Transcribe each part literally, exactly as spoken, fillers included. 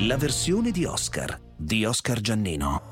La versione di Oscar di Oscar Giannino.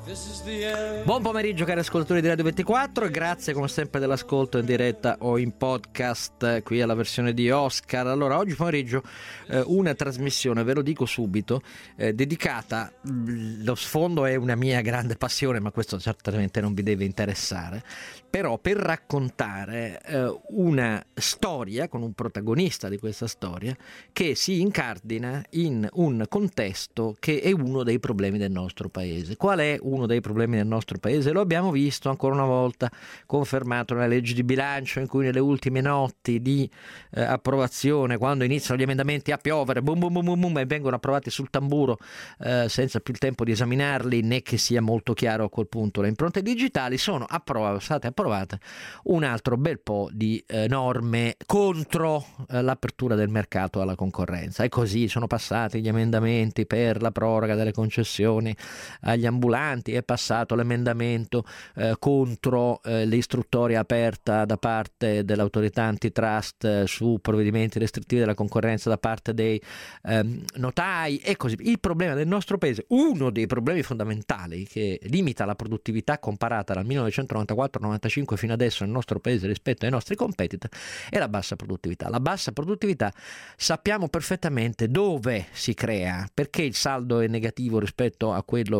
Buon pomeriggio cari ascoltatori di Radio ventiquattro e grazie come sempre dell'ascolto in diretta o in podcast qui alla versione di Oscar. Allora oggi pomeriggio eh, una trasmissione, ve lo dico subito, eh, dedicata, lo sfondo è una mia grande passione ma questo certamente non vi deve interessare, però per raccontare eh, una storia con un protagonista di questa storia che si incardina in un contesto che è uno dei problemi del nostro paese. Qual è uno dei problemi del nostro paese? Lo abbiamo visto ancora una volta confermato nella legge di bilancio, in cui nelle ultime notti di eh, approvazione, quando iniziano gli emendamenti a piovere, boom boom boom boom, boom e vengono approvati sul tamburo eh, senza più il tempo di esaminarli né che sia molto chiaro a quel punto le impronte digitali, sono approv- state approvate un altro bel po' di eh, norme contro eh, l'apertura del mercato alla concorrenza, e così sono passati gli emendamenti per la proroga delle concessioni agli ambulanti, è passato l'emendamento eh, contro eh, l'istruttoria aperta da parte dell'autorità antitrust eh, su provvedimenti restrittivi della concorrenza da parte dei ehm, notai e così via. Il problema del nostro paese, uno dei problemi fondamentali che limita la produttività comparata dal millenovecentonovantaquattro novantacinque fino adesso nel nostro paese rispetto ai nostri competitor, è la bassa produttività. La bassa produttività sappiamo perfettamente dove si crea, perché il saldo è negativo rispetto a quello,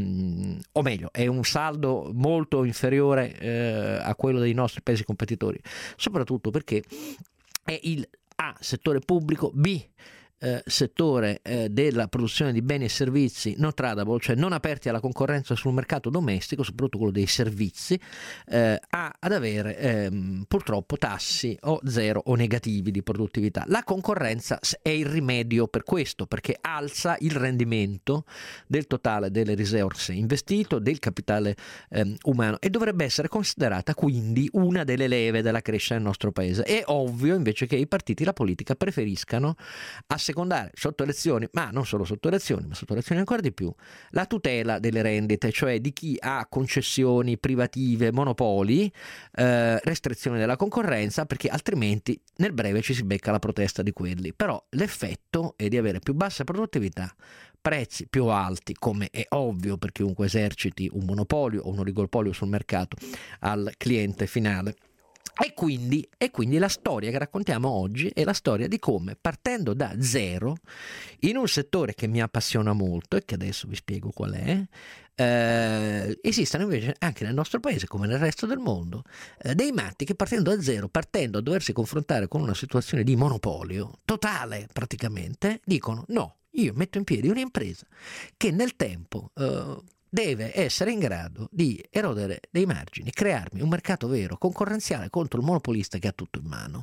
eh, o meglio, è un saldo molto inferiore eh, a quello dei nostri paesi competitori, soprattutto perché è il A, settore pubblico, B, Eh, settore eh, della produzione di beni e servizi non tradable, cioè non aperti alla concorrenza sul mercato domestico, soprattutto quello dei servizi, eh, a, ad avere ehm, purtroppo tassi o zero o negativi di produttività. La concorrenza è il rimedio per questo, perché alza il rendimento del totale delle risorse investito, del capitale ehm, umano, e dovrebbe essere considerata quindi una delle leve della crescita del nostro paese. È ovvio invece che i partiti, la politica preferiscano a secondare sotto elezioni, ma non solo sotto elezioni, ma sotto elezioni ancora di più, la tutela delle rendite, cioè di chi ha concessioni privative, monopoli, eh, restrizioni della concorrenza, perché altrimenti nel breve ci si becca la protesta di quelli. Però l'effetto è di avere più bassa produttività, prezzi più alti, come è ovvio per chiunque eserciti un monopolio o un oligopolio sul mercato, al cliente finale. E quindi, e quindi la storia che raccontiamo oggi è la storia di come, partendo da zero, in un settore che mi appassiona molto e che adesso vi spiego qual è, eh, esistono invece anche nel nostro paese, come nel resto del mondo, eh, dei matti che partendo da zero, partendo a doversi confrontare con una situazione di monopolio totale praticamente, dicono no, io metto in piedi un'impresa che nel tempo Eh, deve essere in grado di erodere dei margini, crearmi un mercato vero, concorrenziale contro il monopolista che ha tutto in mano.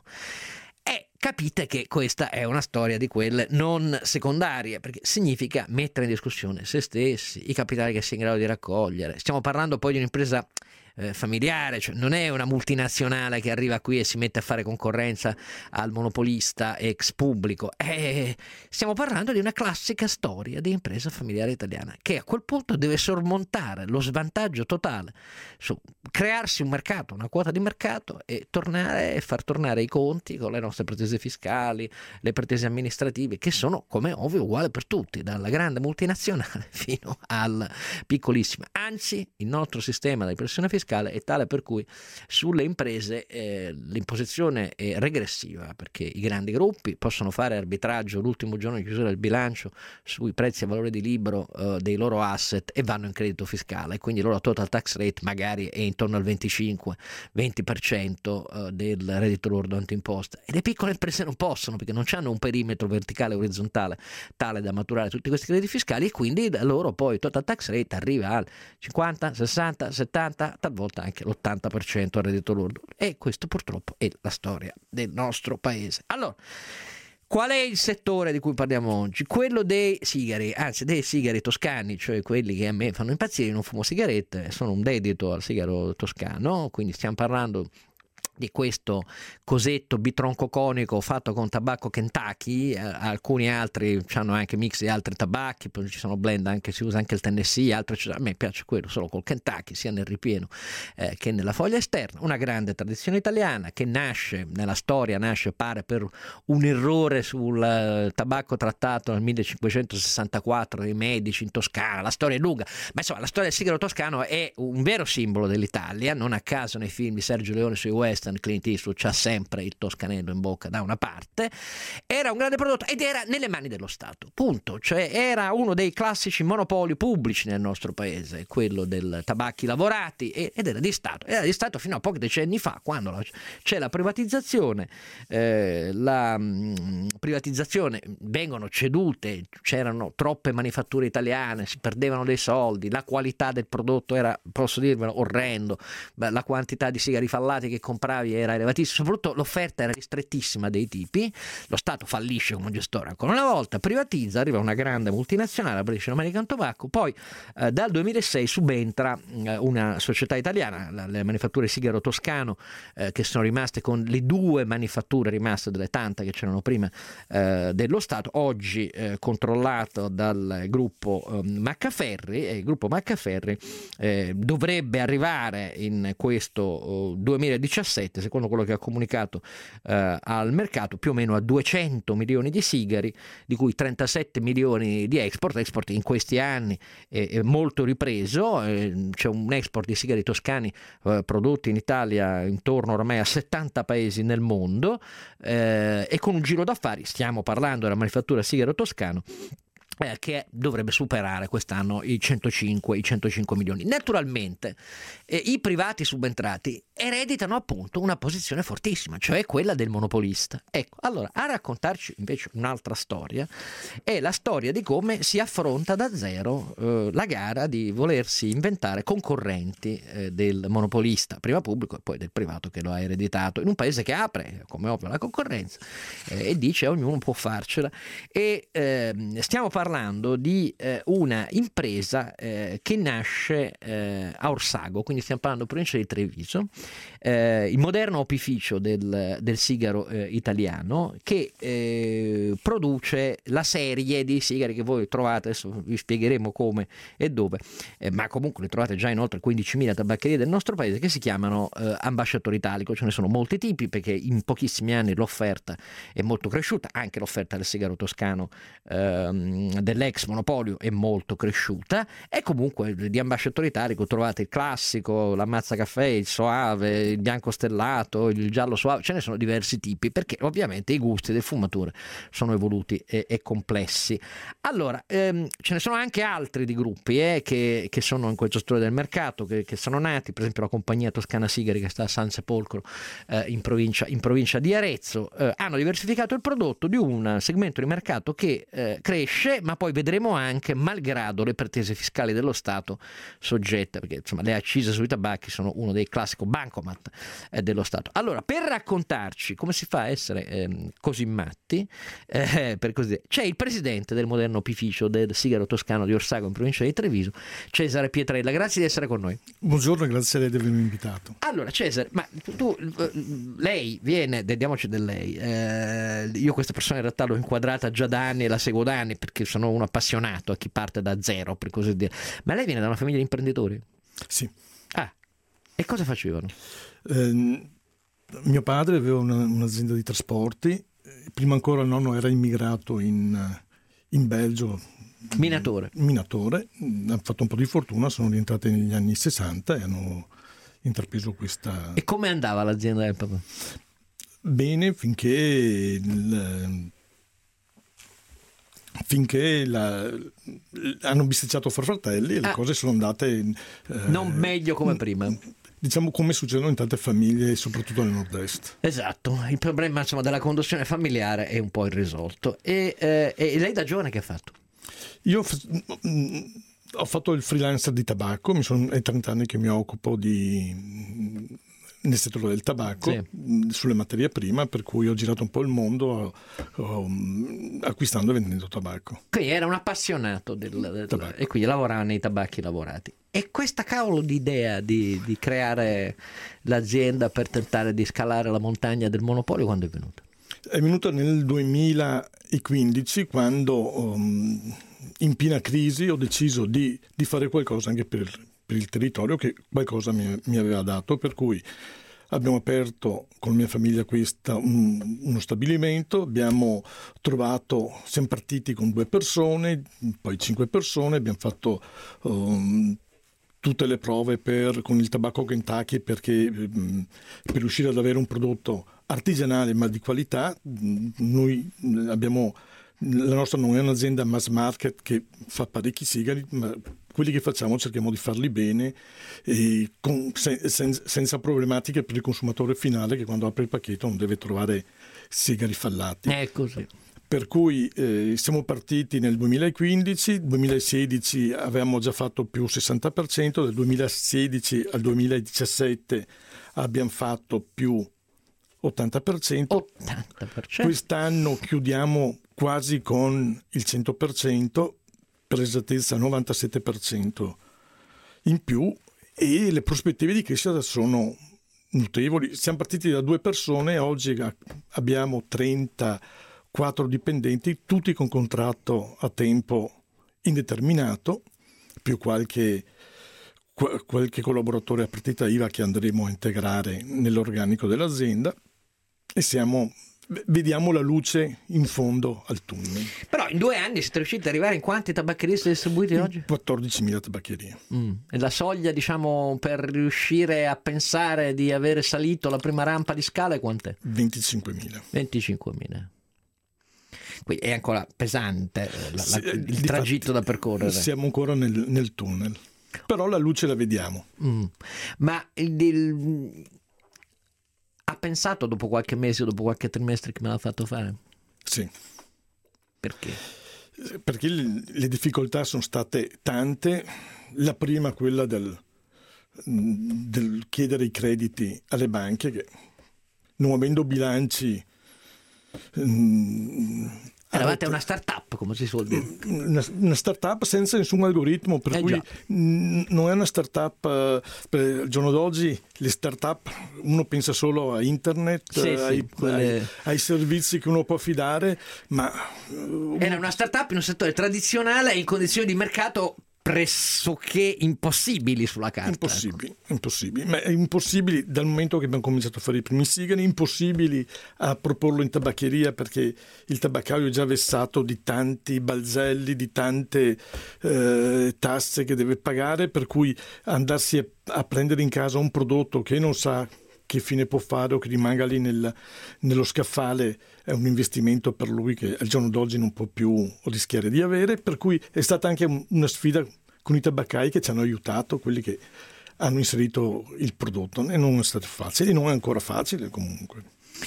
E capite che questa è una storia di quelle non secondarie, perché significa mettere in discussione se stessi, i capitali che si è in grado di raccogliere. Stiamo parlando poi di un'impresa eh, familiare, cioè non è una multinazionale che arriva qui e si mette a fare concorrenza al monopolista ex pubblico. Eh, stiamo parlando di una classica storia di impresa familiare italiana che a quel punto deve sormontare lo svantaggio totale su crearsi un mercato, una quota di mercato, e tornare e far tornare i conti con le nostre pretese fiscali, le pretese amministrative, che sono, come ovvio, uguali per tutti, dalla grande multinazionale fino al piccolissima. Anzi, il nostro sistema di pressione fiscale è tale per cui sulle imprese eh, l'imposizione è regressiva, perché i grandi gruppi possono fare arbitraggio l'ultimo giorno di chiusura del bilancio sui prezzi a valore di libro eh, dei loro asset e vanno in credito fiscale, quindi il loro total tax rate magari è intorno al venticinque venti per cento eh, del reddito lordo antimposta, e le piccole imprese non possono, perché non hanno un perimetro verticale e orizzontale tale da maturare tutti questi crediti fiscali, e quindi la loro poi total tax rate arriva al cinquanta, sessanta, settanta, talvolta anche l'ottanta per cento al reddito lordo, e questo purtroppo è la storia del nostro paese. Allora, qual è il settore di cui parliamo oggi? Quello dei sigari, anzi dei sigari toscani, cioè quelli che a me fanno impazzire. Non fumo sigarette, sono un dedito al sigaro toscano, quindi stiamo parlando di questo cosetto bitroncoconico fatto con tabacco Kentucky. Eh, alcuni altri hanno anche mix di altri tabacchi, poi ci sono blend anche, si usa anche il Tennessee, altri, a me piace quello solo col Kentucky, sia nel ripieno eh, che nella foglia esterna. Una grande tradizione italiana che nasce nella storia, nasce pare per un errore sul uh, tabacco trattato nel millecinquecentosessantaquattro dai medici in Toscana. La storia è lunga, ma insomma la storia del sigaro toscano è un vero simbolo dell'Italia. Non a caso nei film di Sergio Leone sui western Clint Eastwood c'ha sempre il toscanello in bocca da una parte. Era un grande prodotto ed era nelle mani dello Stato, punto. Cioè era uno dei classici monopoli pubblici nel nostro paese, quello del tabacchi lavorati, ed era di Stato, era di Stato fino a pochi decenni fa, quando c'è la privatizzazione. Eh, la mh, privatizzazione, vengono cedute, c'erano troppe manifatture italiane, si perdevano dei soldi, la qualità del prodotto era, posso dirvelo, orrendo, la quantità di sigari fallati che compravano era elevatissima, soprattutto l'offerta era ristrettissima dei tipi. Lo Stato fallisce come gestore ancora una volta, privatizza, arriva una grande multinazionale, la British American Tobacco, poi eh, dal duemilasei subentra eh, una società italiana, la, le manifatture Sigaro Toscano, eh, che sono rimaste con le due manifatture rimaste delle tante che c'erano prima eh, dello Stato, oggi eh, controllato dal gruppo eh, Maccaferri, e il gruppo Maccaferri eh, dovrebbe arrivare in questo oh, duemiladiciassette, secondo quello che ha comunicato eh, al mercato, più o meno a duecento milioni di sigari, di cui trentasette milioni di export. Export in questi anni è, è molto ripreso, eh, c'è un export di sigari toscani eh, prodotti in Italia intorno ormai a settanta paesi nel mondo, eh, e con un giro d'affari, stiamo parlando della manifattura Sigaro Toscano, Eh, che dovrebbe superare quest'anno i centocinque, i centocinque milioni. Naturalmente eh, i privati subentrati ereditano appunto una posizione fortissima, cioè quella del monopolista. Ecco, allora a raccontarci invece un'altra storia è la storia di come si affronta da zero eh, la gara di volersi inventare concorrenti eh, del monopolista, prima pubblico e poi del privato che lo ha ereditato, in un paese che apre, come ovvio, la concorrenza eh, e dice ognuno può farcela. E eh, stiamo parlando parlando di eh, una impresa eh, che nasce eh, a Orsago, quindi stiamo parlando provincia di Treviso, eh, il moderno opificio del, del sigaro eh, italiano, che eh, produce la serie di sigari che voi trovate, adesso vi spiegheremo come e dove, eh, ma comunque li trovate già in oltre quindicimila tabaccherie del nostro paese, che si chiamano eh, Ambasciatore Italico. Ce ne sono molti tipi, perché in pochissimi anni l'offerta è molto cresciuta, anche l'offerta del sigaro toscano ehm, dell'ex monopolio è molto cresciuta, e comunque di Ambasciatore Italico trovate il classico, l'ammazza caffè, il soave, il bianco stellato, il giallo soave, ce ne sono diversi tipi, perché ovviamente i gusti del fumatore sono evoluti e, e complessi. Allora ehm, ce ne sono anche altri di gruppi eh, che, che sono in questo settore del mercato, che, che sono nati, per esempio la compagnia Toscana Sigari, che sta a San Sepolcro eh, in, provincia, in provincia di Arezzo, eh, hanno diversificato il prodotto di un segmento di mercato che eh, cresce, ma poi vedremo anche malgrado le pretese fiscali dello Stato soggette, perché insomma le accise sui tabacchi sono uno dei classici bancomat eh, dello Stato. Allora, per raccontarci come si fa a essere eh, così matti, eh, per così dire, c'è il presidente del moderno opificio del sigaro toscano di Orsago in provincia di Treviso, Cesare Pietrella. Grazie di essere con noi. Buongiorno e grazie a lei di avermi invitato. Allora Cesare, ma tu, lei viene, dediamoci del lei, eh, io questa persona in realtà l'ho inquadrata già da anni e la seguo da anni, perché sono un appassionato a chi parte da zero, per così dire. Ma lei viene da una famiglia di imprenditori? Sì. Ah, e cosa facevano? Eh, mio padre aveva una, un'azienda di trasporti, prima ancora il nonno era immigrato in, in Belgio. Minatore. Minatore, ha fatto un po' di fortuna, sono rientrati negli anni sessanta e hanno intrapreso questa... E come andava l'azienda del papà? Bene, finché... Il, finché la, hanno bisticciato fra fratelli e le ah, cose sono andate eh, non meglio come prima, diciamo, come succedono in tante famiglie, soprattutto nel nord-est. Esatto, il problema insomma della conduzione familiare è un po' irrisolto. E, eh, e lei da giovane che ha fatto? Io ho fatto il freelancer di tabacco, mi sono, è trenta anni che mi occupo di nel settore del tabacco, sì, sulle materie prime, per cui ho girato un po' il mondo um, acquistando e vendendo tabacco. Quindi era un appassionato del, del tabacco, e quindi lavorava nei tabacchi lavorati. e questa cavolo di idea di, di creare l'azienda per tentare di scalare la montagna del monopolio, quando è venuta? È venuta nel duemilaquindici, quando um, in piena crisi ho deciso di, di fare qualcosa anche per, per il territorio, che qualcosa mi, mi aveva dato, per cui abbiamo aperto con la mia famiglia questa, un, uno stabilimento, abbiamo trovato, siamo partiti con due persone, poi cinque persone, abbiamo fatto um, tutte le prove per, con il tabacco Kentucky, perché um, per riuscire ad avere un prodotto artigianale ma di qualità. Noi abbiamo, la nostra non è un'azienda mass market che fa parecchi sigari, ma quelli che facciamo cerchiamo di farli bene e con, sen, sen, senza problematiche per il consumatore finale, che quando apre il pacchetto non deve trovare sigari fallati. È così. Per cui eh, siamo partiti nel duemilaquindici, duemilasedici avevamo già fatto più sessanta per cento, dal duemilasedici al duemiladiciassette abbiamo fatto più ottanta per cento. ottanta per cento. Quest'anno chiudiamo quasi con il cento per cento, per esattezza novantasette per cento in più, e le prospettive di crescita sono notevoli. Siamo partiti da due persone, oggi abbiamo trentaquattro dipendenti, tutti con contratto a tempo indeterminato, più qualche qualche collaboratore a partita I V A che andremo a integrare nell'organico dell'azienda, e siamo, vediamo la luce in fondo al tunnel. Però in due anni siete riusciti ad arrivare in quante tabaccherie siete distribuiti oggi? quattordicimila tabaccherie. Mm. E la soglia, diciamo, per riuscire a pensare di avere salito la prima rampa di scala è quant'è? venticinquemila. venticinquemila. Quindi è ancora pesante la, sì, la, il tragitto da percorrere. Siamo ancora nel, nel tunnel, però la luce la vediamo. Mm. Ma il, il, ha pensato dopo qualche mese o dopo qualche trimestre che me l'ha fatto fare? Sì. Perché? Perché le difficoltà sono state tante. La prima, quella del, del chiedere i crediti alle banche, che non avendo bilanci... Eravate una start-up, come si suol dire. Una, una start-up senza nessun algoritmo, per eh cui n- non è una start-up. Uh, per il giorno d'oggi le start-up, uno pensa solo a internet, sì, ai, sì, quelle... ai, ai servizi che uno può affidare, ma uh, era una start-up in un settore tradizionale in condizioni di mercato pressoché impossibili sulla carta. Impossibili, ecco. impossibili, ma impossibili dal momento che abbiamo cominciato a fare i primi sigari, impossibili a proporlo in tabaccheria, perché il tabaccaio è già vessato di tanti balzelli, di tante eh, tasse che deve pagare, per cui andarsi a, a prendere in casa un prodotto che non sa che fine può fare o che rimanga lì nel, nello scaffale è un investimento per lui che al giorno d'oggi non può più rischiare di avere, per cui è stata anche una sfida con i tabaccai che ci hanno aiutato, quelli che hanno inserito il prodotto, e non è stato facile, e non è ancora facile comunque.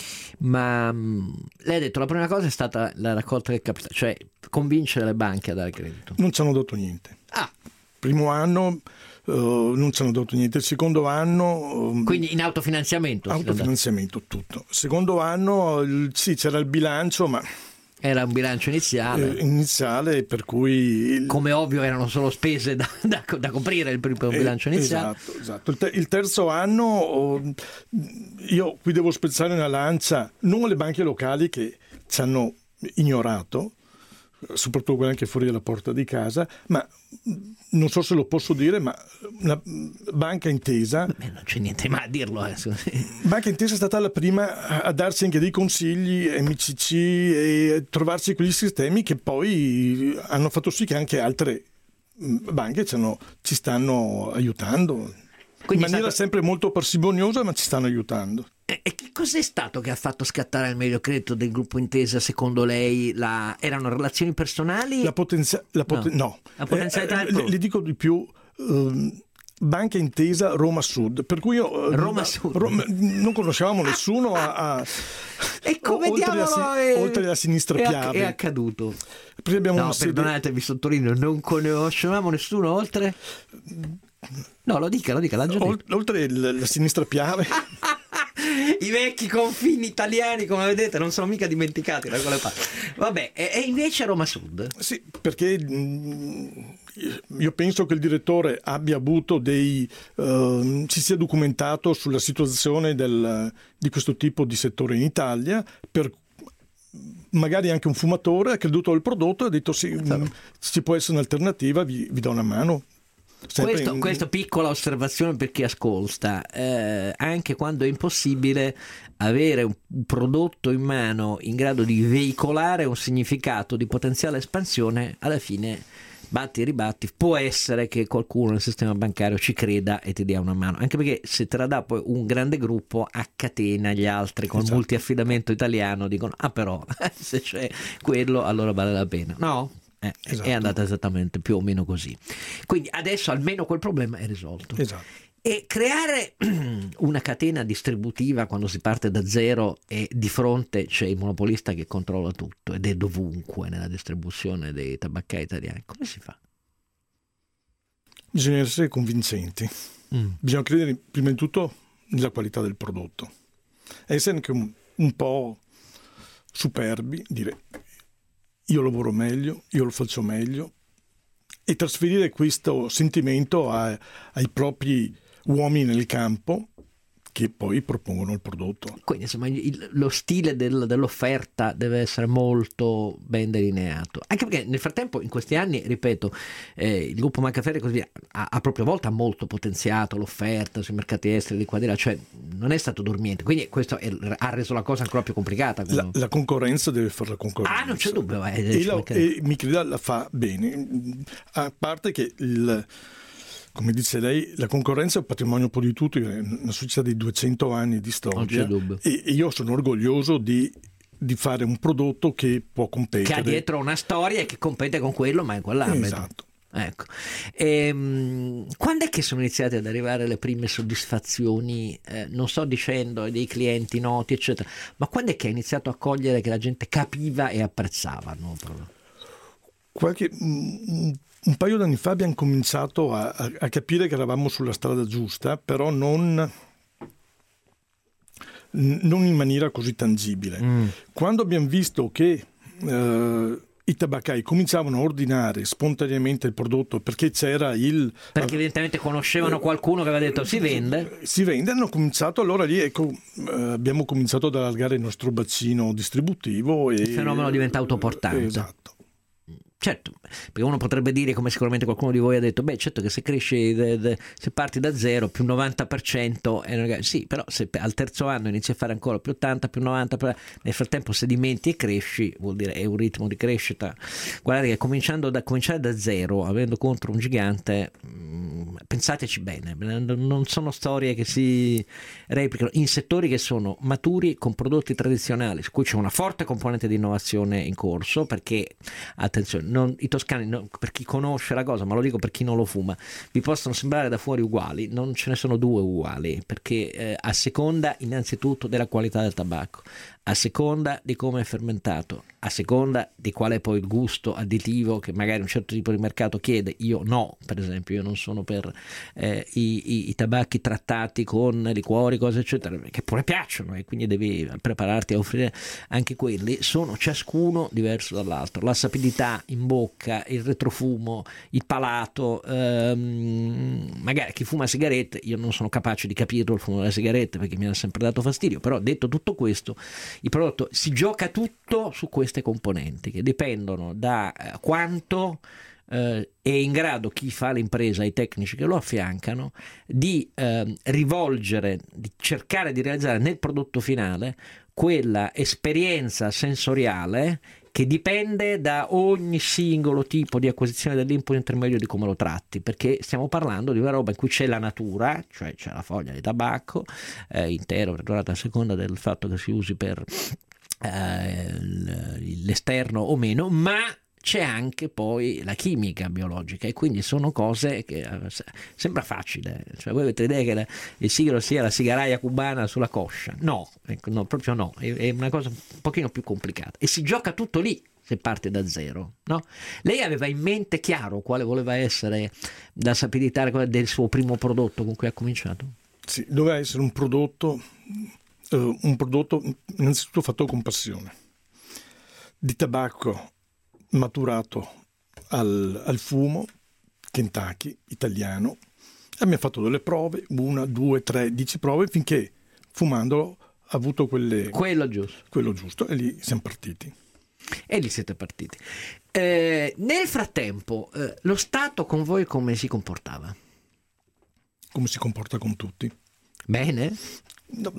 Ma lei ha detto la prima cosa è stata la raccolta del capitale, cioè convincere le banche a dare credito. Non ci hanno dato niente. Ah. Primo anno Uh, non ci hanno dato niente. Il secondo anno um, quindi in autofinanziamento autofinanziamento tutto. Il secondo anno il, sì, c'era il bilancio, ma era un bilancio iniziale eh, iniziale per cui il, come ovvio erano solo spese da, da, da coprire il primo eh, bilancio iniziale. Esatto, esatto. Il, te, il terzo anno oh, io qui devo spezzare una lancia non alle banche locali che ci hanno ignorato, soprattutto quelle anche fuori dalla porta di casa, ma non so se lo posso dire, ma una Banca Intesa, beh, non c'è niente ma a dirlo eh. Banca Intesa è stata la prima a darci anche dei consigli, M C C, e trovarci quegli sistemi che poi hanno fatto sì che anche altre banche ci, hanno, ci stanno aiutando. Quindi in maniera stato... sempre molto parsimoniosa, ma ci stanno aiutando. E che cos'è stato che ha fatto scattare il meglio credito del gruppo Intesa, secondo lei? La... Erano relazioni personali? La, potenzia... la, poten... no. no. La potenzialità eh, le, le dico di più, um, Banca Intesa Roma Sud, per cui io, Roma Sud Roma, non conoscevamo nessuno a, a... E come oltre diavolo alla, è... oltre alla sinistra è, Piave è accaduto? Abbiamo no, una sede... perdonate, vi sottolineo, non conoscevamo nessuno oltre... No, lo dica, lo dica, l'ha già detto. Oltre la sinistra Piave. I vecchi confini italiani, come vedete, non sono mica dimenticati da quelle parti. Vabbè, e, e invece Roma Sud? Sì, perché mh, io penso che il direttore abbia avuto dei uh, si sia documentato sulla situazione del, di questo tipo di settore in Italia, per magari anche un fumatore ha creduto al prodotto e ha detto sì, mh, ci può essere un'alternativa, vi, vi do una mano. Questo, in... questa piccola osservazione per chi ascolta, eh, anche quando è impossibile avere un prodotto in mano in grado di veicolare un significato di potenziale espansione, alla fine batti e ribatti, può essere che qualcuno nel sistema bancario ci creda e ti dia una mano, anche perché se te la dà poi un grande gruppo a catena, gli altri con esatto. multiaffidamento italiano dicono ah però se c'è quello allora vale la pena, no? Eh, esatto. È andata esattamente più o meno così. Quindi adesso almeno quel problema è risolto. Esatto. E creare una catena distributiva quando si parte da zero e di fronte c'è il monopolista che controlla tutto ed è dovunque nella distribuzione dei tabaccai italiani, come si fa? Bisogna essere convincenti. Mm. Bisogna credere prima di tutto nella qualità del prodotto. Essere anche un, un po' superbi, dire io lavoro meglio, io lo faccio meglio, e trasferire questo sentimento a, ai propri uomini nel campo che poi propongono il prodotto. Quindi insomma il, lo stile del, dell'offerta deve essere molto ben delineato, anche perché nel frattempo in questi anni, ripeto, eh, il gruppo Macaferri e così via ha a propria volta molto potenziato l'offerta sui mercati esteri di qua di là, cioè non è stato dormiente, quindi questo è, ha reso la cosa ancora più complicata. La, la concorrenza deve fare la concorrenza. Ah, non c'è dubbio. Eh, e, la, e mi creda la fa bene, a parte che il come dice lei, la concorrenza è un patrimonio un po' di tutti, è una società di duecento anni di storia, e, e io sono orgoglioso di, di fare un prodotto che può competere. Che ha dietro una storia e che compete con quello, ma in quell'ambito. Esatto. Ecco. Ehm, quando è che sono iniziate ad arrivare le prime soddisfazioni, eh, non sto dicendo dei clienti noti, eccetera, ma quando è che ha iniziato a cogliere che la gente capiva e apprezzava il nuovo prodotto? Qualche... Mm, Un paio d'anni fa abbiamo cominciato a, a, a capire che eravamo sulla strada giusta, però non, non in maniera così tangibile. Mm. Quando abbiamo visto che eh, i tabaccai cominciavano a ordinare spontaneamente il prodotto perché c'era il... Perché evidentemente conoscevano eh, qualcuno che aveva detto si vende? Si vende, hanno cominciato, allora lì ecco, eh, abbiamo cominciato ad allargare il nostro bacino distributivo. E, il fenomeno diventa autoportante. Esatto. Certo, perché uno potrebbe dire, come sicuramente qualcuno di voi ha detto, beh certo che se cresci, se parti da zero più novanta per cento è... sì, però se al terzo anno inizi a fare ancora più ottanta, più novanta, nel frattempo sedimenti e cresci, vuol dire è un ritmo di crescita. Guardate che cominciando da, cominciare da zero, avendo contro un gigante, mh, pensateci bene, non sono storie che si replicano in settori che sono maturi con prodotti tradizionali, su cui c'è una forte componente di innovazione in corso, perché attenzione, non, i toscani, no, per chi conosce la cosa, ma lo dico per chi non lo fuma, vi possono sembrare da fuori uguali, non ce ne sono due uguali, perché eh, a seconda innanzitutto della qualità del tabacco, a seconda di come è fermentato, a seconda di qual è poi il gusto additivo che magari un certo tipo di mercato chiede. Io no, per esempio, io non sono per eh, i, i, i tabacchi trattati con liquori, cose eccetera, che pure piacciono, e quindi devi prepararti a offrire anche quelli. Sono ciascuno diverso dall'altro, la sapidità in bocca, il retrofumo, il palato, ehm, magari chi fuma sigarette, io non sono capace di capirlo il fumo della sigaretta perché mi ha sempre dato fastidio, però detto tutto questo, il prodotto si gioca tutto su queste componenti che dipendono da eh, quanto eh, è in grado chi fa l'impresa, i tecnici che lo affiancano, di eh, rivolgere, di cercare di realizzare nel prodotto finale quella esperienza sensoriale che dipende da ogni singolo tipo di acquisizione dell'input intermedio, di come lo tratti, perché stiamo parlando di una roba in cui c'è la natura, cioè c'è la foglia di tabacco eh, intero, a seconda del fatto che si usi per eh, l'esterno o meno, ma c'è anche poi la chimica biologica, e quindi sono cose che eh, sembra facile, cioè voi avete idea che la, il sigaro sia la sigaraia cubana sulla coscia? No, ecco, no, proprio no, è, è una cosa un pochino più complicata e si gioca tutto lì se parte da zero, no? Lei aveva in mente chiaro quale voleva essere la sapidità del suo primo prodotto con cui ha cominciato? Sì, doveva essere un prodotto uh, un prodotto innanzitutto fatto con passione, di tabacco maturato al, al fumo, Kentucky, italiano. Abbiamo fatto delle prove, una, due, tre, dieci prove, finché fumandolo ha avuto quelle, quello giusto. quello giusto e lì siamo partiti. E lì siete partiti. Eh, nel frattempo, eh, lo Stato con voi come si comportava? Come si comporta con tutti? Bene? No,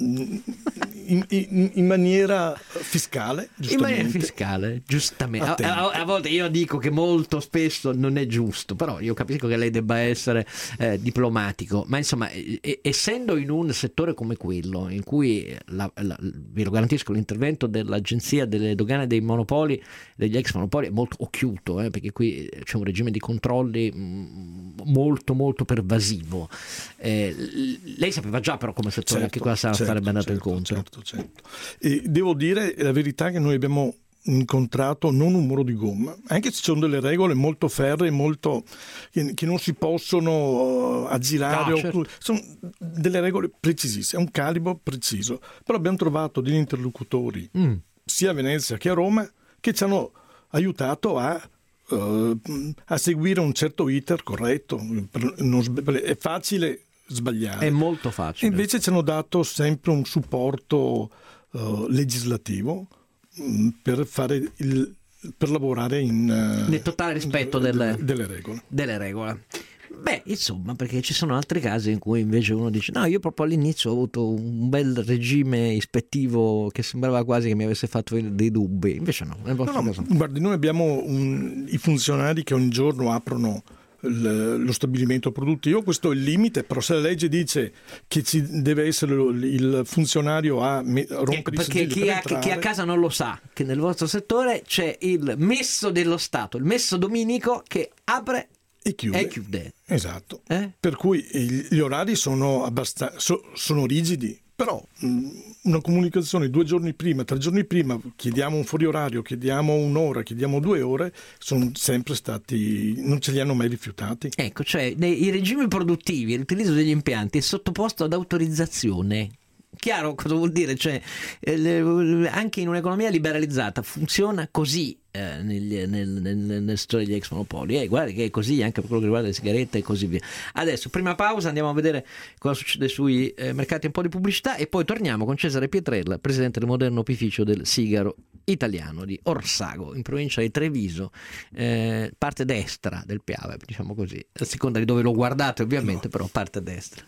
in, in, in maniera fiscale, in maniera fiscale, giustamente. A, a, a volte io dico che molto spesso non è giusto, però io capisco che lei debba essere eh, diplomatico, ma insomma, eh, essendo in un settore come quello in cui la, la, vi lo garantisco, l'intervento dell'Agenzia delle Dogane e dei Monopoli, degli ex monopoli, è molto occhiuto, eh, perché qui c'è un regime di controlli mh, molto molto pervasivo. Eh, lei sapeva già però come settore, certo, anche qua sarà certo, sarebbe andato certo, incontro. Certo, certo. E devo dire la verità che noi abbiamo incontrato non un muro di gomma, anche se ci sono delle regole molto ferree, molto che, che non si possono aggirare, ah, certo. Sono delle regole precisissime, è un calibro preciso, però abbiamo trovato degli interlocutori mm. sia a Venezia che a Roma che ci hanno aiutato a Uh, a seguire un certo iter corretto. Non sb- è facile sbagliare, è molto facile. E invece ci hanno dato sempre un supporto uh, legislativo um, per fare il, per lavorare in uh, nel totale rispetto de- delle, delle regole. Delle regole. Beh, insomma, perché ci sono altri casi in cui invece uno dice no, io proprio all'inizio ho avuto un bel regime ispettivo che sembrava quasi che mi avesse fatto dei dubbi, invece no. Nel vostro no, caso. no guardi, noi abbiamo un, i funzionari che ogni giorno aprono il, lo stabilimento produttivo, questo è il limite, però se la legge dice che ci deve essere il funzionario a me, rompere ecco, i perché chi, per a, entrare, chi a casa non lo sa che nel vostro settore c'è il messo dello Stato, il messo dominico che apre e chiude. E chiude. Esatto. Eh? Per cui gli orari sono abbastanza so, sono rigidi, però mh, una comunicazione due giorni prima, tre giorni prima, chiediamo un fuori orario, chiediamo un'ora, chiediamo due ore, sono sempre stati, non ce li hanno mai rifiutati. Ecco, cioè nei, i regimi produttivi, l'utilizzo degli impianti è sottoposto ad autorizzazione. Chiaro cosa vuol dire? Cioè, eh, le, anche in un'economia liberalizzata funziona così eh, nel, nel, nel, nel settore degli ex monopoli. Eh, guarda che è così anche per quello che riguarda le sigarette e così via. Adesso, prima pausa, andiamo a vedere cosa succede sui eh, mercati, un po' di pubblicità e poi torniamo con Cesare Pietrella, presidente del moderno opificio del sigaro italiano di Orsago, in provincia di Treviso, eh, parte destra del Piave, diciamo così, a seconda di dove lo guardate ovviamente, no. Però parte destra.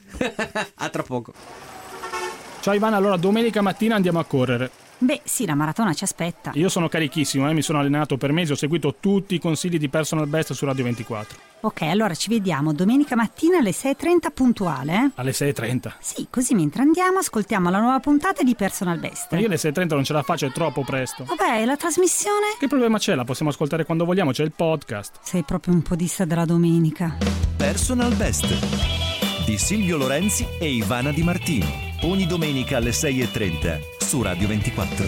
A tra poco. Ciao Ivana, allora domenica mattina andiamo a correre. Beh sì, la maratona ci aspetta. Io sono carichissimo, eh? Mi sono allenato per mesi, ho seguito tutti i consigli di Personal Best su Radio ventiquattro. Ok, allora ci vediamo domenica mattina alle sei e trenta puntuale, eh? Alle sei e trenta? Sì, così mentre andiamo ascoltiamo la nuova puntata di Personal Best. Ma io alle sei e trenta non ce la faccio, è troppo presto. Vabbè, la trasmissione? Che problema c'è? La possiamo ascoltare quando vogliamo, c'è il podcast. Sei proprio un podista della domenica. Personal Best di Silvio Lorenzi e Ivana Di Martino. Ogni domenica alle sei e trenta su Radio ventiquattro.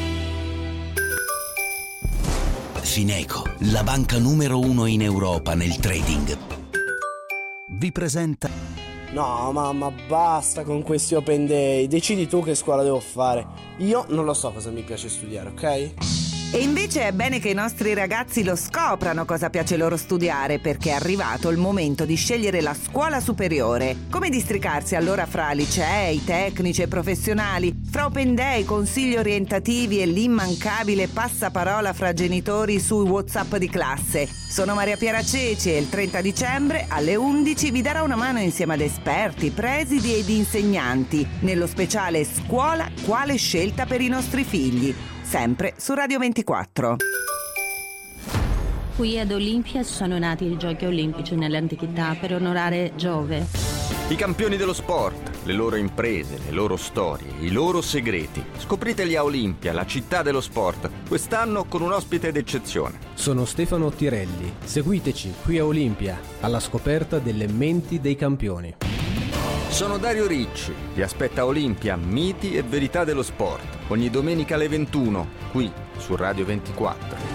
Fineco, la banca numero uno in Europa nel trading, vi presenta... No mamma, basta con questi open day. Decidi tu che scuola devo fare. Io non lo so cosa mi piace studiare, ok? E invece è bene che i nostri ragazzi lo scoprano cosa piace loro studiare, perché è arrivato il momento di scegliere la scuola superiore. Come districarsi allora fra licei, tecnici e professionali, fra open day, consigli orientativi e l'immancabile passaparola fra genitori sui WhatsApp di classe. Sono Maria Piera Ceci e il trenta dicembre alle undici vi darà una mano insieme ad esperti, presidi ed insegnanti nello speciale Scuola quale scelta per i nostri figli. Sempre su Radio ventiquattro. Qui ad Olimpia sono nati i giochi olimpici nell'antichità per onorare Giove. I campioni dello sport, le loro imprese, le loro storie, i loro segreti. Scopriteli a Olimpia, la città dello sport, quest'anno con un ospite d'eccezione. Sono Stefano Tirelli. Seguiteci qui a Olimpia, alla scoperta delle menti dei campioni. Sono Dario Ricci, vi aspetta Olimpia, miti e verità dello sport. Ogni domenica alle ventuno, qui su Radio ventiquattro.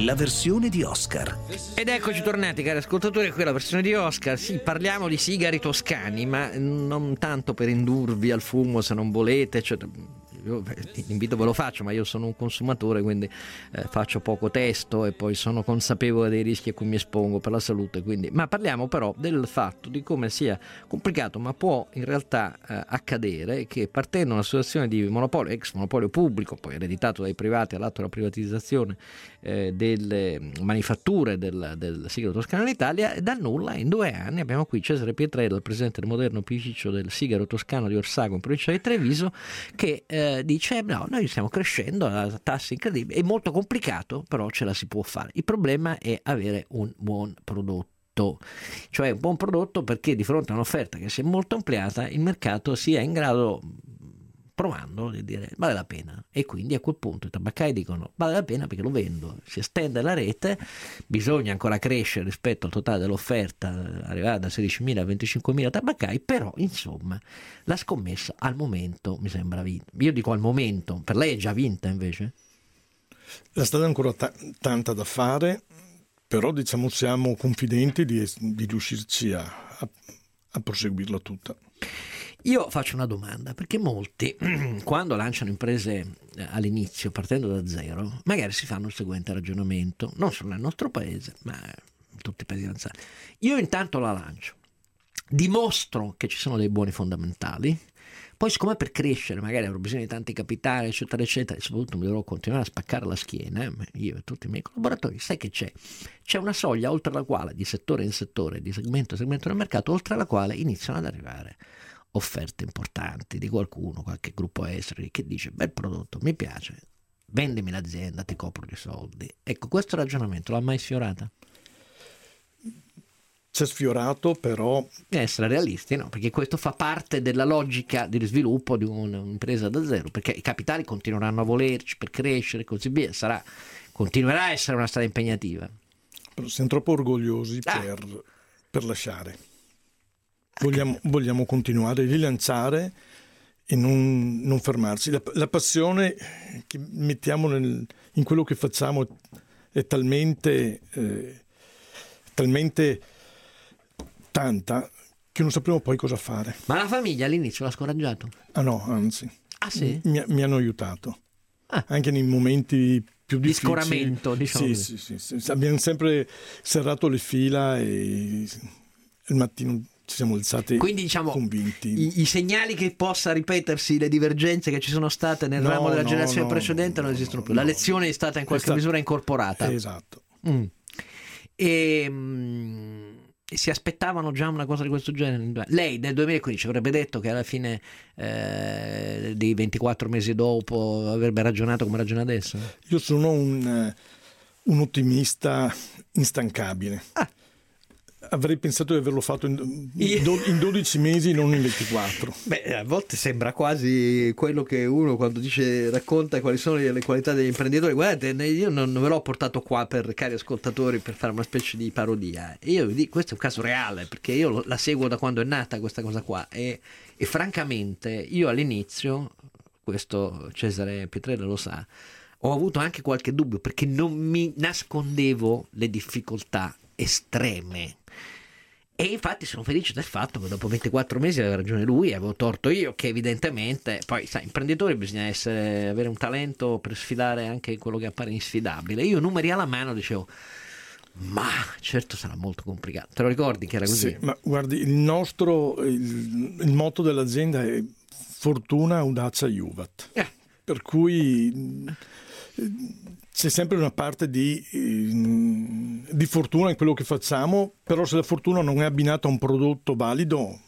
la versione di Oscar. Ed eccoci tornati, cari ascoltatori, qui la versione di Oscar. Sì, parliamo di sigari toscani, ma non tanto per indurvi al fumo se non volete, cioè, io l'invito ve lo faccio, ma io sono un consumatore, quindi eh, faccio poco testo e poi sono consapevole dei rischi a cui mi espongo per la salute, quindi. Ma parliamo però del fatto di come sia complicato, ma può in realtà eh, accadere che, partendo da una situazione di monopolio, ex monopolio pubblico, poi ereditato dai privati all'atto della privatizzazione eh, delle manifatture del, del sigaro toscano in Italia, da nulla in due anni abbiamo qui Cesare Pietrella, il presidente del moderno opificio del sigaro toscano di Orsago in provincia di Treviso, che eh, dice no, noi stiamo crescendo a tassi incredibili, è molto complicato, però ce la si può fare. Il problema è avere un buon prodotto, cioè un buon prodotto perché di fronte a un'offerta che si è molto ampliata il mercato sia in grado, provando, di dire vale la pena, e quindi a quel punto i tabaccai dicono vale la pena perché lo vendo, si estende la rete, bisogna ancora crescere rispetto al totale dell'offerta, arrivare da sedicimila a venticinquemila tabaccai, però insomma la scommessa al momento mi sembra vinta. Io dico al momento, per lei è già vinta invece? La strada è ancora ta- tanta da fare, però diciamo siamo confidenti di, di riuscirci a, a, a proseguirla tutta. Io faccio una domanda, perché molti quando lanciano imprese all'inizio partendo da zero magari si fanno il seguente ragionamento, non solo nel nostro paese ma in tutti i paesi avanzati: io intanto la lancio, dimostro che ci sono dei buoni fondamentali, poi siccome per crescere magari avrò bisogno di tanti capitali eccetera eccetera, e soprattutto mi dovrò continuare a spaccare la schiena, eh, io e tutti i miei collaboratori, sai che c'è? C'è una soglia oltre la quale, di settore in settore, di segmento in segmento del mercato, oltre la quale iniziano ad arrivare offerte importanti di qualcuno, qualche gruppo esteri che dice bel prodotto, mi piace, vendimi l'azienda, ti copro di soldi. Ecco, questo ragionamento l'ha mai sfiorata? C'è sfiorato, però essere realisti, no? Perché questo fa parte della logica di sviluppo di un'impresa da zero, perché i capitali continueranno a volerci per crescere e così via, sarà, continuerà a essere una strada impegnativa. Però siamo troppo orgogliosi ah. per, per lasciare. Vogliamo, vogliamo continuare a rilanciare e non, non fermarsi. La, la passione che mettiamo nel, in quello che facciamo è, è talmente, eh, talmente tanta che non sapremo poi cosa fare. Ma la famiglia all'inizio l'ha scoraggiato? Ah no, anzi. Ah sì? Mi, mi hanno aiutato. Ah. Anche nei momenti più difficili. Di scoramento, diciamo. Sì, sì, sì, sì. Abbiamo sempre serrato le fila e il mattino ci siamo alzati. Quindi diciamo convinti. I, i segnali che possa ripetersi le divergenze che ci sono state nel no, ramo della no, generazione no, precedente no, non esistono no, più. La lezione è stata in qualche stata... misura incorporata. Esatto. Mm. E, mm, si aspettavano già una cosa di questo genere? Lei nel duemilaquindici avrebbe detto che alla fine eh, dei ventiquattro mesi dopo avrebbe ragionato come ragiona adesso? Io sono un, un ottimista instancabile. Ah. Avrei pensato di averlo fatto in, in dodici mesi, non in ventiquattro. Beh, a volte sembra quasi quello che uno quando dice, racconta quali sono le qualità degli imprenditori. Guardate, io non ve l'ho portato qua per, cari ascoltatori, per fare una specie di parodia. Io vi dico, questo è un caso reale, perché io la seguo da quando è nata questa cosa qua e, e francamente io all'inizio, questo Cesare Pietrella lo sa, ho avuto anche qualche dubbio perché non mi nascondevo le difficoltà estreme. E infatti sono felice del fatto che dopo ventiquattro mesi aveva ragione lui, avevo torto io, che evidentemente poi sai, imprenditori bisogna essere, avere un talento per sfidare anche quello che appare insfidabile. Io numeri alla mano dicevo ma certo sarà molto complicato. Te lo ricordi che era così? Sì, ma guardi, il nostro il, il motto dell'azienda è fortuna, audacia, iuvat. Eh. Per cui c'è sempre una parte di, di fortuna in quello che facciamo, però se la fortuna non è abbinata a un prodotto valido,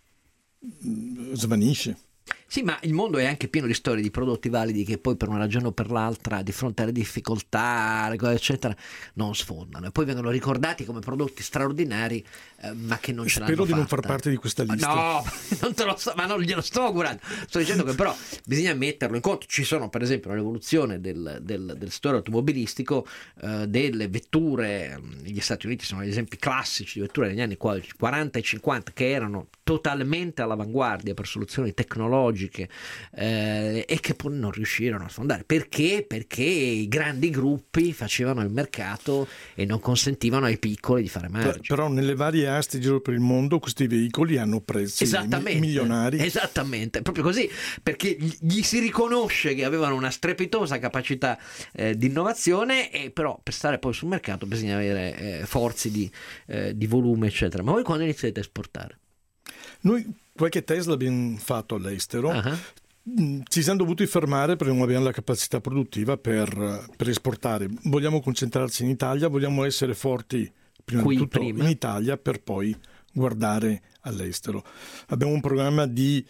svanisce. Sì, ma il mondo è anche pieno di storie di prodotti validi che poi per una ragione o per l'altra, di fronte alle difficoltà, eccetera, non sfondano e poi vengono ricordati come prodotti straordinari, eh, ma che non ce l'hanno fatta. Spero di non far parte di questa lista. No, non te lo so, ma non glielo sto augurando. Sto dicendo che però bisogna metterlo in conto. Ci sono, per esempio, nell'evoluzione del, del, del settore automobilistico, eh, delle vetture, gli Stati Uniti sono gli esempi classici di vetture negli anni quaranta e cinquanta che erano totalmente all'avanguardia per soluzioni tecnologiche tecnologiche eh, e che poi non riuscirono a sfondare. Perché? Perché i grandi gruppi facevano il mercato e non consentivano ai piccoli di fare margine. Però nelle varie aste in giro per il mondo questi veicoli hanno prezzi Esattamente, milionari. Esattamente, proprio così, perché gli si riconosce che avevano una strepitosa capacità eh, di innovazione, e però per stare poi sul mercato bisogna avere eh, forze di, eh, di volume, eccetera. Ma voi quando iniziate a esportare? Noi qualche Tesla abbiamo fatto all'estero. Uh-huh. Ci siamo dovuti fermare perché non abbiamo la capacità produttiva per, per esportare. Vogliamo concentrarci in Italia, vogliamo essere forti prima Qui, di tutto prima. in Italia per poi guardare all'estero. Abbiamo un programma di,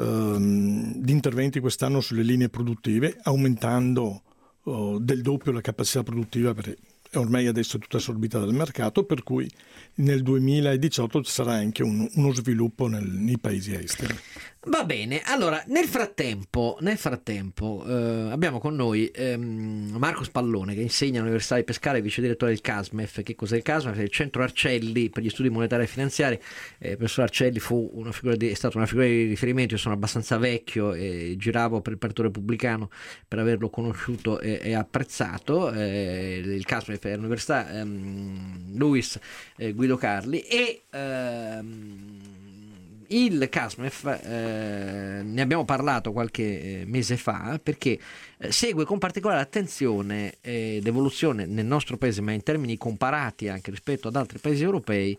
um, di interventi quest'anno sulle linee produttive, aumentando uh, del doppio la capacità produttiva, perché ormai adesso è tutta assorbita dal mercato, per cui nel duemiladiciotto ci sarà anche un, uno sviluppo nel, nei paesi esteri. Va bene, allora nel frattempo, nel frattempo eh, abbiamo con noi ehm, Marco Spallone, che insegna all'Università di Pescara, è vice direttore del CASMEF. Che cos'è il CASMEF? È il Centro Arcelli per gli studi monetari e finanziari. Eh, il professor Arcelli fu una figura di, è stata una figura di riferimento. Io sono abbastanza vecchio e giravo per il Partito Repubblicano per averlo conosciuto e, e apprezzato. Eh, il CASMEF è l'Università ehm, Luis eh, Guido Carli, e ehm, il CASMEF, eh, ne abbiamo parlato qualche eh, mese fa, perché eh, segue con particolare attenzione eh, l'evoluzione nel nostro paese, ma in termini comparati anche rispetto ad altri paesi europei,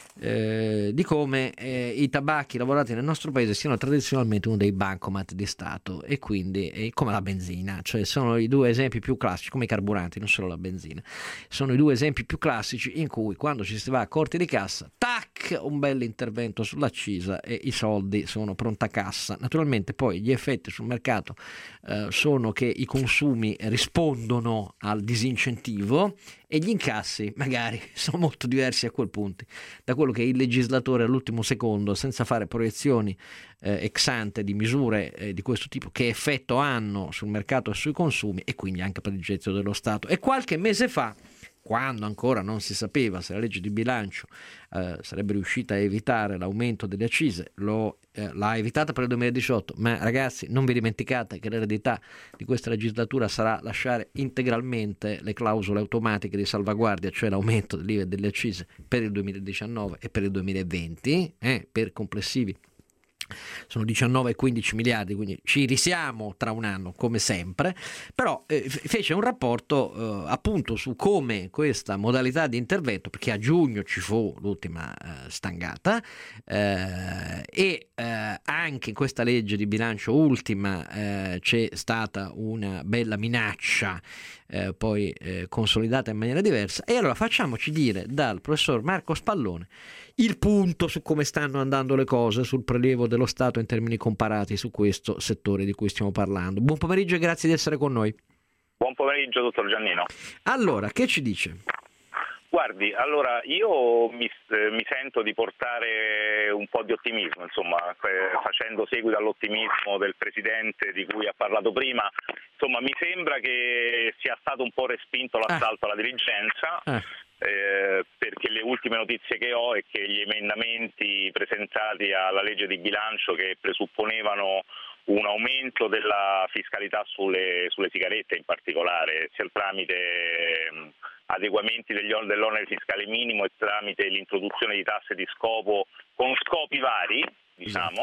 eh, di come eh, i tabacchi lavorati nel nostro paese siano tradizionalmente uno dei bancomat di Stato, e quindi eh, come la benzina, cioè sono i due esempi più classici, come i carburanti, non solo la benzina, sono i due esempi più classici in cui quando ci si va a corti di cassa, tac, un bel intervento sull'accisa e i soldi sono pronta cassa. Naturalmente poi gli effetti sul mercato eh, sono che i consumi rispondono al disincentivo e gli incassi magari sono molto diversi a quel punto da quello che il legislatore all'ultimo secondo, senza fare proiezioni eh, ex ante di misure eh, di questo tipo, che effetto hanno sul mercato e sui consumi, e quindi anche per il gettito dello Stato. E qualche mese fa, quando ancora non si sapeva se la legge di bilancio eh, sarebbe riuscita a evitare l'aumento delle accise, lo, eh, l'ha evitata per il duemiladiciotto, ma ragazzi non vi dimenticate che l'eredità di questa legislatura sarà lasciare integralmente le clausole automatiche di salvaguardia, cioè l'aumento dell'I V A e delle accise per il duemiladiciannove e per il duemilaventi, eh, per complessivi sono diciannove e quindici miliardi, quindi ci risiamo tra un anno come sempre. Però eh, fece un rapporto eh, appunto su come questa modalità di intervento, perché a giugno ci fu l'ultima eh, stangata eh, e eh, anche in questa legge di bilancio ultima eh, c'è stata una bella minaccia eh, poi eh, consolidata in maniera diversa. E allora facciamoci dire dal professor Marco Spallone il punto su come stanno andando le cose sul prelievo dello Stato in termini comparati su questo settore di cui stiamo parlando. Buon pomeriggio e grazie di essere con noi. Buon pomeriggio, dottor Giannino. Allora, che ci dice? Guardi, allora io mi, eh, mi sento di portare un po' di ottimismo, insomma, eh, facendo seguito all'ottimismo del Presidente di cui ha parlato prima. Insomma, mi sembra che sia stato un po' respinto l'assalto ah. alla diligenza. Ah. Eh, perché le ultime notizie che ho è che gli emendamenti presentati alla legge di bilancio, che presupponevano un aumento della fiscalità sulle, sulle sigarette in particolare, sia tramite eh, adeguamenti degli, dell'onere fiscale minimo e tramite l'introduzione di tasse di scopo con scopi vari, diciamo,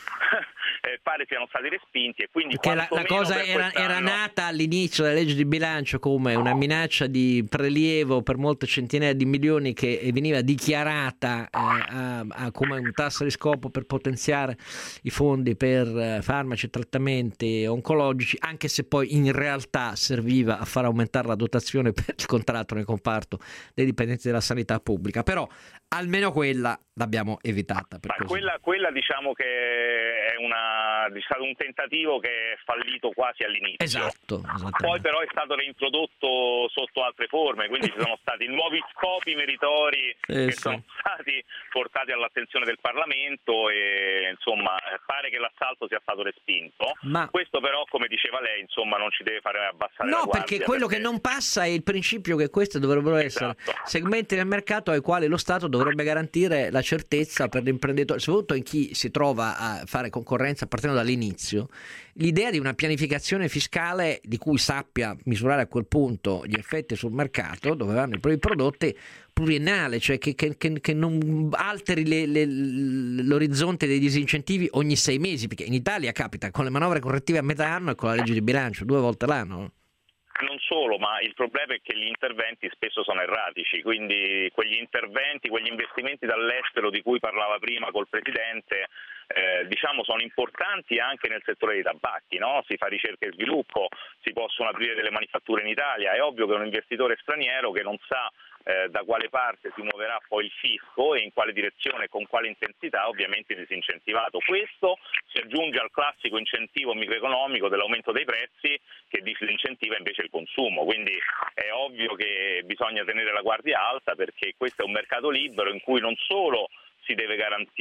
eh, pare siano stati respinti, e quindi perché la, la cosa era, era nata all'inizio della legge di bilancio come una minaccia di prelievo per molte centinaia di milioni che veniva dichiarata eh, a, a, come un tasso di scopo per potenziare i fondi per eh, farmaci e trattamenti oncologici, anche se poi in realtà serviva a far aumentare la dotazione per il contratto nel comparto dei dipendenti della sanità pubblica. Però almeno quella l'abbiamo evitata. Per Ma quella, quella diciamo che è, una, è stato un tentativo che è fallito quasi all'inizio. Esatto. Poi però è stato reintrodotto sotto altre forme, quindi ci sono stati nuovi scopi meritori sì, che sì. sono stati portati all'attenzione del Parlamento, e insomma pare che l'assalto sia stato respinto. Ma questo però, come diceva lei, insomma non ci deve fare abbassare no, la guardia. No, perché quello perché... che non passa è il principio che questi dovrebbero essere esatto. segmenti del mercato ai quali lo Stato dovrebbe garantire la certezza per l'imprenditore, soprattutto in chi si trova a fare concorrenza partendo dall'inizio, l'idea di una pianificazione fiscale di cui sappia misurare a quel punto gli effetti sul mercato dove vanno i propri prodotti pluriennale, cioè che, che, che, che non alteri le, le, l'orizzonte dei disincentivi ogni sei mesi, perché in Italia capita con le manovre correttive a metà anno e con la legge di bilancio due volte l'anno. Non solo, ma il problema è che gli interventi spesso sono erratici, quindi quegli interventi, quegli investimenti dall'estero di cui parlava prima col Presidente, eh, diciamo sono importanti anche nel settore dei tabacchi, no? Si fa ricerca e sviluppo, si possono aprire delle manifatture in Italia, è ovvio che un investitore straniero che non sa Eh, da quale parte si muoverà poi il fisco e in quale direzione e con quale intensità, ovviamente disincentivato. Questo si aggiunge al classico incentivo microeconomico dell'aumento dei prezzi che disincentiva invece il consumo, quindi è ovvio che bisogna tenere la guardia alta, perché questo è un mercato libero in cui non solo si deve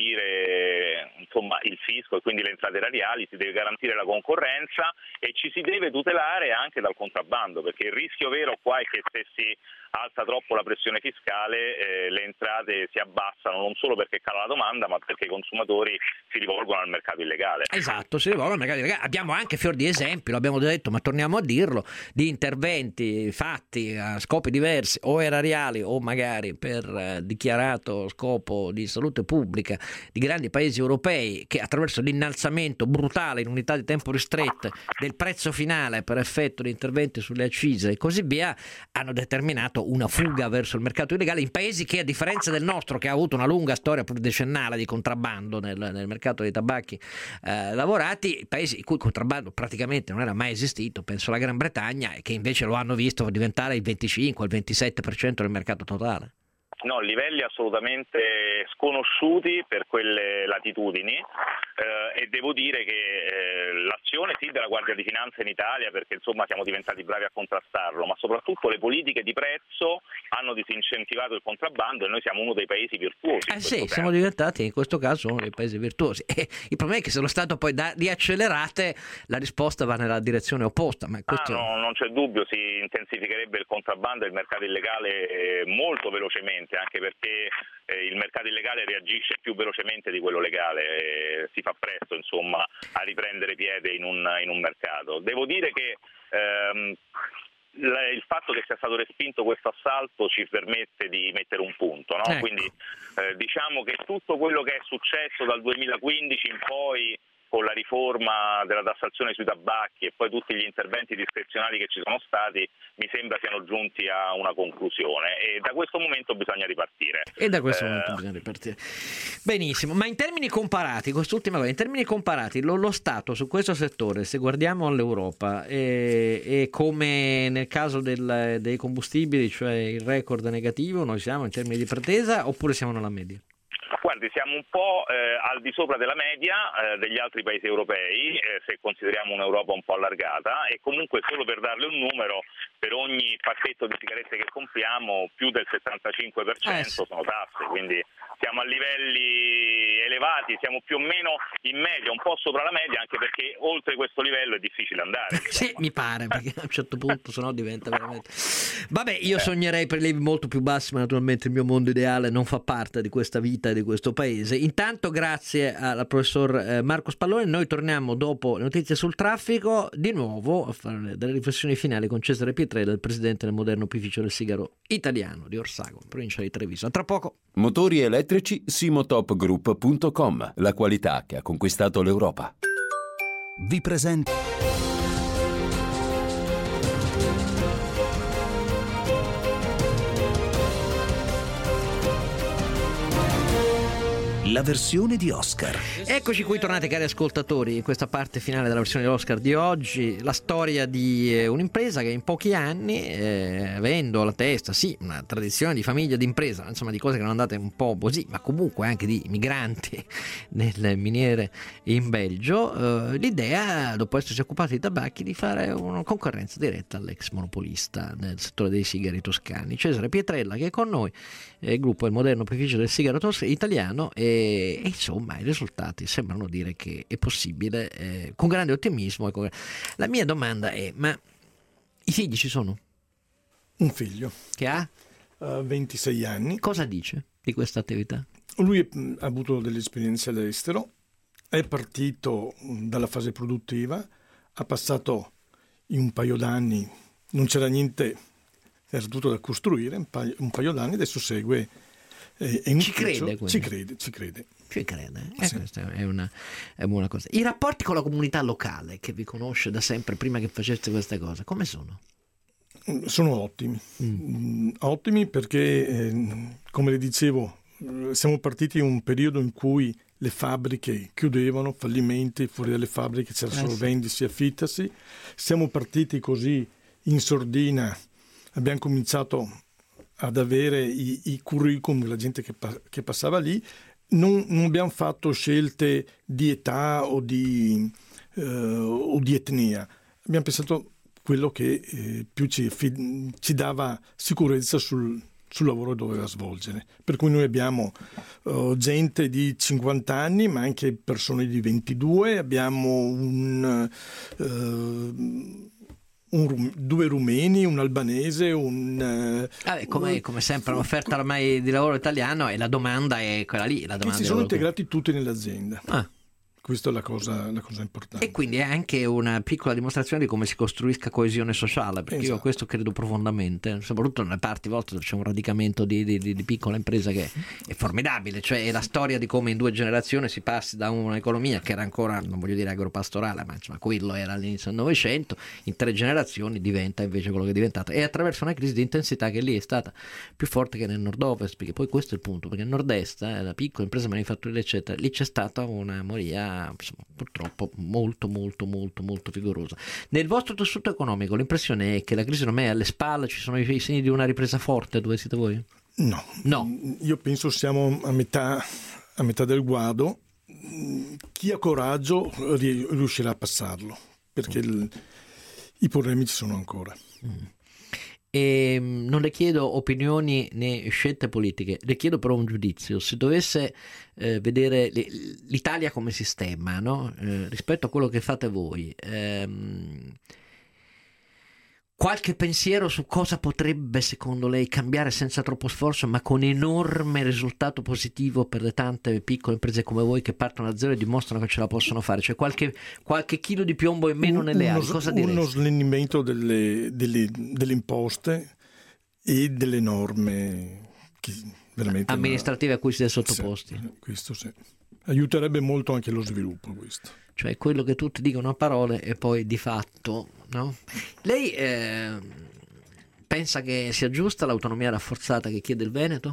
garantire insomma il fisco e quindi le entrate erariali, si deve garantire la concorrenza e ci si deve tutelare anche dal contrabbando, perché il rischio vero qua è che se si alza troppo la pressione fiscale eh, le entrate si abbassano, non solo perché cala la domanda, ma perché i consumatori si rivolgono al mercato illegale. Esatto, si rivolgono al mercato illegale. Abbiamo anche fior di esempi, lo abbiamo detto, ma torniamo a dirlo, di interventi fatti a scopi diversi o erariali o magari per eh, dichiarato scopo di salute pubblica di grandi paesi europei, che attraverso l'innalzamento brutale in unità di tempo ristrette del prezzo finale per effetto di interventi sulle accise e così via hanno determinato una fuga verso il mercato illegale in paesi che, a differenza del nostro, che ha avuto una lunga storia pluridecennale di contrabbando nel, nel mercato dei tabacchi eh, lavorati, paesi in cui il contrabbando praticamente non era mai esistito, penso alla Gran Bretagna, e che invece lo hanno visto diventare il venticinque il ventisette per cento del mercato totale. No, livelli assolutamente sconosciuti per quelle latitudini eh, e devo dire che eh, l'azione sì della Guardia di Finanza in Italia, perché insomma siamo diventati bravi a contrastarlo, ma soprattutto le politiche di prezzo hanno disincentivato il contrabbando e noi siamo uno dei paesi virtuosi. Eh sì, siamo diventati in questo caso uno dei paesi virtuosi. E il problema è che se lo Stato poi dà riaccelerate, la risposta va nella direzione opposta. Ma questo... ah, no, non c'è dubbio, si intensificherebbe il contrabbando e il mercato illegale molto velocemente, anche perché eh, il mercato illegale reagisce più velocemente di quello legale, eh, si fa presto insomma a riprendere piede in un, in un mercato. Devo dire che ehm, il fatto che sia stato respinto questo assalto ci permette di mettere un punto, no? Ecco. Quindi eh, diciamo che tutto quello che è successo dal duemilaquindici in poi, con la riforma della tassazione sui tabacchi e poi tutti gli interventi discrezionali che ci sono stati, mi sembra siano giunti a una conclusione e da questo momento bisogna ripartire. E da questo eh... momento bisogna ripartire. Benissimo, ma in termini comparati, quest'ultima cosa, in termini comparati, lo, lo Stato su questo settore, se guardiamo all'Europa, è, è come nel caso del, dei combustibili, cioè il record negativo, noi siamo in termini di pretesa oppure siamo nella media? Guardi, siamo un po' eh, al di sopra della media eh, degli altri paesi europei, eh, se consideriamo un'Europa un po' allargata, e comunque, solo per darle un numero, per ogni pacchetto di sigarette che compriamo più del settantacinque per cento eh sì. sono tasse, quindi siamo a livelli elevati, siamo più o meno in media, un po' sopra la media, anche perché oltre questo livello è difficile andare. Sì, mi pare, perché a un certo punto sennò diventa veramente... Vabbè, io eh. sognerei prelievi molto più bassi, ma naturalmente il mio mondo ideale non fa parte di questa vita e di questo paese. Intanto grazie al professor Marco Spallone, noi torniamo dopo le notizie sul traffico di nuovo a fare delle riflessioni finali con Cesare Pietrella, il presidente del moderno opificio del sigaro italiano di Orsago, provincia di Treviso. A tra poco. Motori elettrici simotop group punto com, la qualità che ha conquistato l'Europa. Vi presento la versione di Oscar. Eccoci qui tornati, cari ascoltatori, in questa parte finale della versione di Oscar di oggi, la storia di eh, un'impresa che in pochi anni, eh, avendo alla testa sì una tradizione di famiglia d'impresa, insomma di cose che erano andate un po' così, ma comunque anche di migranti nelle miniere in Belgio, eh, l'idea, dopo essersi occupati di tabacchi, di fare una concorrenza diretta all'ex monopolista nel settore dei sigari toscani, Cesare Pietrella, che è con noi, eh, il gruppo Il Moderno Opificio del Sigaro tos- Italiano, e E insomma i risultati sembrano dire che è possibile, eh, con grande ottimismo. E con... La mia domanda è: ma i figli ci sono? Un figlio che ha uh, ventisei anni. Cosa dice di questa attività? Lui ha avuto delle esperienze all'estero è partito dalla fase produttiva, ha passato in un paio d'anni, non c'era niente, era tutto da costruire, un paio, un paio d'anni, adesso segue. Eh, in ci, crede, ci crede, ci crede. Ci crede, eh, sì. Questa è una, è buona cosa. I rapporti con la comunità locale che vi conosce da sempre, prima che faceste queste cose, come sono? Sono ottimi, mm. ottimi perché, eh, come le dicevo, siamo partiti in un periodo in cui le fabbriche chiudevano, fallimenti, fuori dalle fabbriche c'era solo eh sì. vendersi e affittarsi. Siamo partiti così in sordina, abbiamo cominciato ad avere i, i curriculum della gente che, che passava lì, non, non abbiamo fatto scelte di età o di, eh, o di etnia, abbiamo pensato quello che eh, più ci, ci dava sicurezza sul, sul lavoro che doveva svolgere. Per cui noi abbiamo uh, gente di cinquanta anni, ma anche persone di ventidue, abbiamo un... Uh, Un, due rumeni, un albanese, un... Ah, come, un... come sempre un'offerta ormai di lavoro italiano e la domanda è quella lì. La domanda che si sono integrati tutti nell'azienda. Ah. Questa è la cosa, la cosa importante. E quindi è anche una piccola dimostrazione di come si costruisca coesione sociale, perché esatto. io a questo credo profondamente, soprattutto nelle parti volte dove c'è un radicamento di, di, di piccola impresa che è formidabile, cioè è la storia di come in due generazioni si passi da un'economia che era ancora, non voglio dire agropastorale, ma insomma quello era all'inizio del Novecento, in tre generazioni diventa invece quello che è diventato, e attraverso una crisi di intensità che lì è stata più forte che nel nord-ovest, perché poi questo è il punto, perché nel nord-est, eh, la piccola impresa manifatturiera eccetera, lì c'è stata una moria insomma, purtroppo molto molto molto molto vigorosa. Nel vostro tessuto economico l'impressione è che la crisi ormai è alle spalle, ci sono i segni di una ripresa forte dove siete voi? No, no. Io penso siamo a metà, a metà del guado. Chi ha coraggio riuscirà a passarlo, perché il, i problemi ci sono ancora. Mm. E non le chiedo opinioni né scelte politiche, le chiedo però un giudizio. Se dovesse eh, vedere l'Italia come sistema, no? eh, rispetto a quello che fate voi, ehm, qualche pensiero su cosa potrebbe secondo lei cambiare senza troppo sforzo ma con enorme risultato positivo per le tante piccole imprese come voi che partono da zero e dimostrano che ce la possono fare, cioè qualche, qualche chilo di piombo in meno nelle ali, cosa diresti? Uno snellimento delle, delle, delle imposte e delle norme che veramente amministrative a cui siete sottoposti. Sì, questo sì. Aiuterebbe molto anche lo sviluppo questo. Cioè quello che tutti dicono a parole e poi di fatto, no? Lei eh, pensa che sia giusta l'autonomia rafforzata che chiede il Veneto?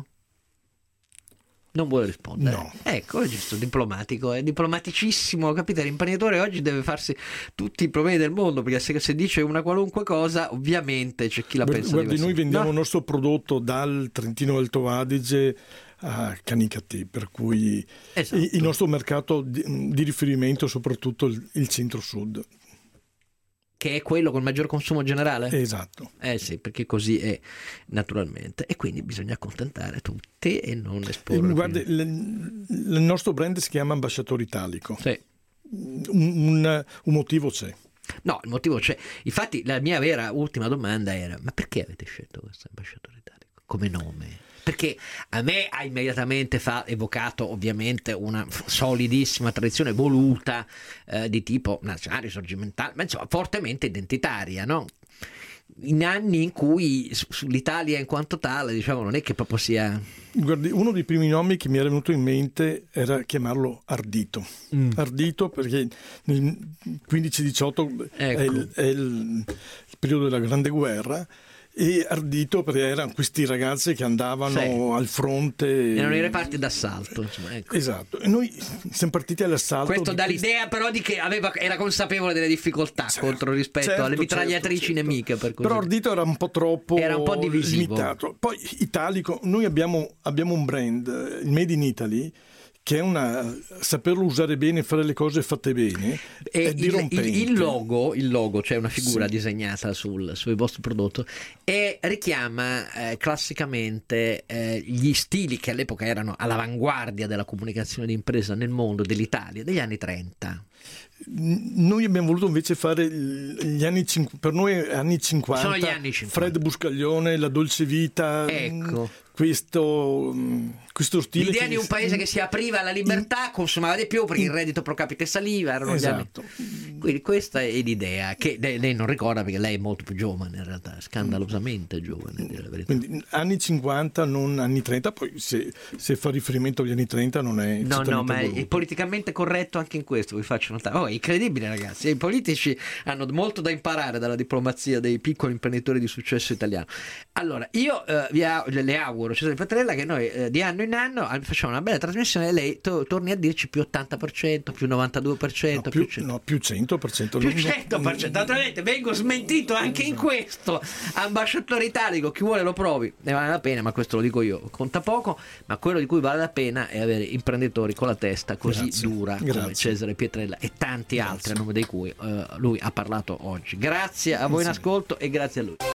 Non vuole rispondere. No. Ecco, è giusto, diplomatico, è diplomaticissimo, capite? L'imprenditore oggi deve farsi tutti i problemi del mondo, perché se, se dice una qualunque cosa, ovviamente c'è chi la guardi, pensa guardi, diversamente. Noi vendiamo no? il nostro prodotto dal Trentino Alto Adige a Canicattì, per cui esatto. il nostro mercato di, di riferimento è soprattutto il, il centro-sud. Che è quello con maggior consumo generale? Esatto. Eh sì, perché così è naturalmente. E quindi bisogna accontentare tutti e non esporre. Guarda, il, il nostro brand si chiama Ambasciatore Italico. Sì. Un, un, un motivo c'è. No, il motivo c'è. Infatti la mia vera ultima domanda era: ma perché avete scelto questo Ambasciatore Italico come nome? Perché a me ha immediatamente fa, evocato ovviamente una solidissima tradizione voluta eh, di tipo nazionale, risorgimentale, ma insomma fortemente identitaria, no? In anni in cui sull'Italia in quanto tale, diciamo, non è che proprio sia... Guardi, uno dei primi nomi che mi era venuto in mente era chiamarlo Ardito. Mm. Ardito perché nel quindici diciotto ecco. è, il, è il, il periodo della Grande Guerra, e Ardito perché erano questi ragazzi che andavano sì. al fronte, erano i reparti d'assalto, insomma, ecco. Esatto, e noi siamo partiti all'assalto. Questo dà questi... l'idea però di che aveva, era consapevole delle difficoltà certo, contro rispetto certo, alle mitragliatrici certo, certo. nemiche, per così. Però Ardito era un po' troppo era un po' divisivo. Limitato. Poi Italico, noi abbiamo, abbiamo un brand, il Made in Italy, che è una saperlo usare bene, fare le cose fatte bene, e è dirompente. Il, il logo, il logo, cioè una figura sì. disegnata sul, sul vostro prodotto, e richiama eh, classicamente eh, gli stili che all'epoca erano all'avanguardia della comunicazione di impresa nel mondo dell'Italia degli anni trenta. Noi abbiamo voluto invece fare gli anni cinquanta, per noi anni cinquanta, sono gli anni cinquanta. Fred Buscaglione, La dolce vita, ecco. questo, questo stile. L'idea che di un paese che si apriva alla libertà, consumava di più perché il reddito pro capite saliva, erano esatto. gli anni. Quindi questa è l'idea che lei non ricorda perché lei è molto più giovane in realtà, scandalosamente giovane, dire la verità. Quindi anni cinquanta, non anni trenta, poi se, se fa riferimento agli anni trenta non è no no ma voluto. è politicamente corretto anche in questo, vi faccio notare. Oh, è incredibile ragazzi, i politici hanno molto da imparare dalla diplomazia dei piccoli imprenditori di successo italiano. Allora io eh, vi a- le auguro Cesare Pettarella che noi eh, di anno in anno facciamo una bella trasmissione e lei to- torni a dirci più ottanta per cento, più novantadue per cento, no, più, più, cento. no, più cento per cento. Più cento per cento. Naturalmente vengo smentito anche in questo. Ambasciatore italico, chi vuole lo provi, ne vale la pena, ma questo lo dico io, conta poco, ma quello di cui vale la pena è avere imprenditori con la testa così Grazie. dura come Grazie. Cesare Pietrella e tanti altri a nome dei cui uh, lui ha parlato oggi. Grazie a voi in ascolto e grazie a lui.